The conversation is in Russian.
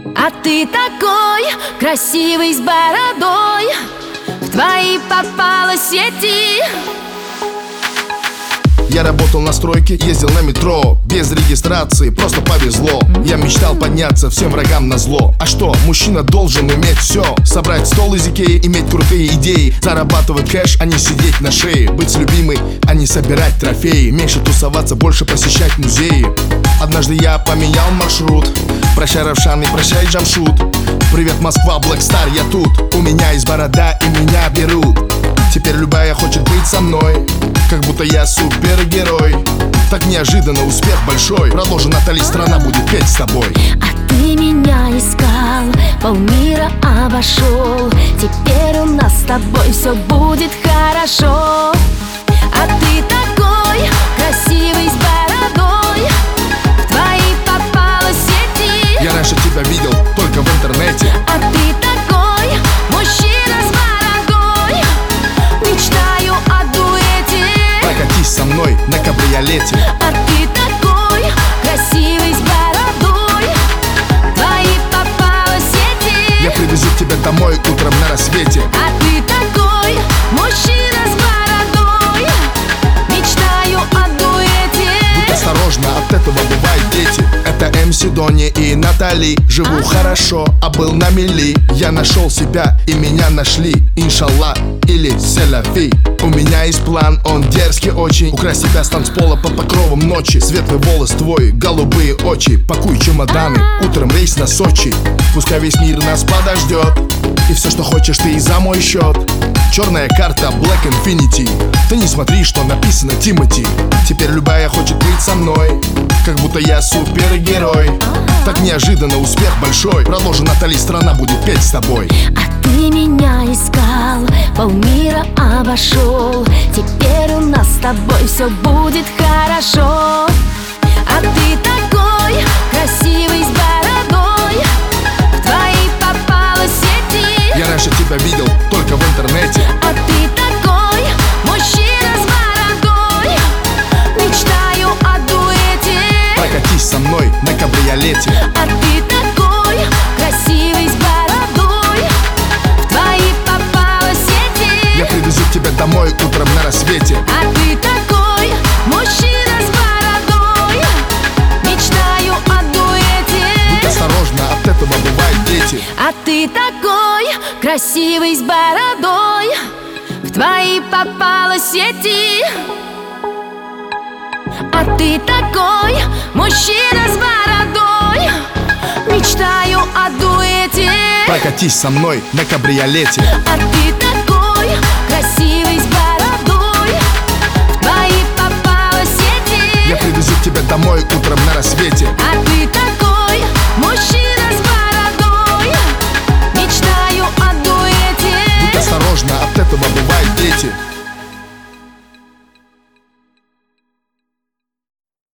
А ты такой красивый с бородой, в твои попала сети. Я работал на стройке, ездил на метро, без регистрации, просто повезло. Я мечтал подняться всем врагам назло. А что, мужчина должен уметь все: собрать стол из Икеи, иметь крутые идеи, зарабатывать кэш, а не сидеть на шее, быть с любимой, а не собирать трофеи, меньше тусоваться, больше посещать музеи. Однажды я поменял маршрут. Прощай, Равшан, и прощай, Джамшут. Привет, Москва, Блэкстар, я тут. У меня есть борода и меня берут. Теперь любая хочет быть со мной, как будто я супергерой. Так неожиданно успех большой. Продолжи, Натали, страна будет петь с тобой. А ты меня искал, полмира обошел. Теперь у нас с тобой все будет хорошо. А ты такой красивый с бородой, в твои попала сети. Я раньше тебя видел только в интернете. А ты такой мужчина с бородой, мечтаю о дуэте. Прокатись со мной на кабриолете. А ты такой красивый с бородой, в твои попала сети. Я привезу тебя домой утром на рассвете. А ты такой мужчина с бородой, мечтаю о дуэте. Будь осторожна, от этого бывают дети. Это МС Дони и Натали. Живу хорошо, а был на мели. Я нашел себя и меня нашли. Иншаллах или селяфи. У меня есть план, он дерзкий очень. Украсть тебя с танцпола под покровом ночи. Светлый волос твой, голубые очи. Пакуй чемоданы, утром рейс на Сочи. Пускай весь мир нас подождет, и все, что хочешь, ты и за мой счет. Черная карта Black Infinity. Ты не смотри, что написано Тимати. Теперь любая хочет быть со мной, как будто я супергерой. Так неожиданно успех большой. Продолжи, Натали, страна будет петь с тобой. А ты меня искал, полмира обошел. Теперь у нас с тобой все будет хорошо. А ты такой красивый с бородой, в твои попала сети. Я раньше тебя видел только в интернете. А ты такой мужчина с бородой, мечтаю о дуэте. Прокатись со мной на кабриолете. А ты такой красивый с бородой, в твои попала сети. Я привезу тебя домой утром на рассвете. А ты такой мужчина с бородой, мечтаю о дуэте. Будь осторожна, от этого бывают дети. А ты такой красивый с бородой, в твои попала сети. А ты такой мужчина с бородой, мечтаю о дуэте. Прокатись со мной на кабриолете. А ты такой красивый с бородой, в твои попала сети. Я привезу тебя домой утром на рассвете. А ты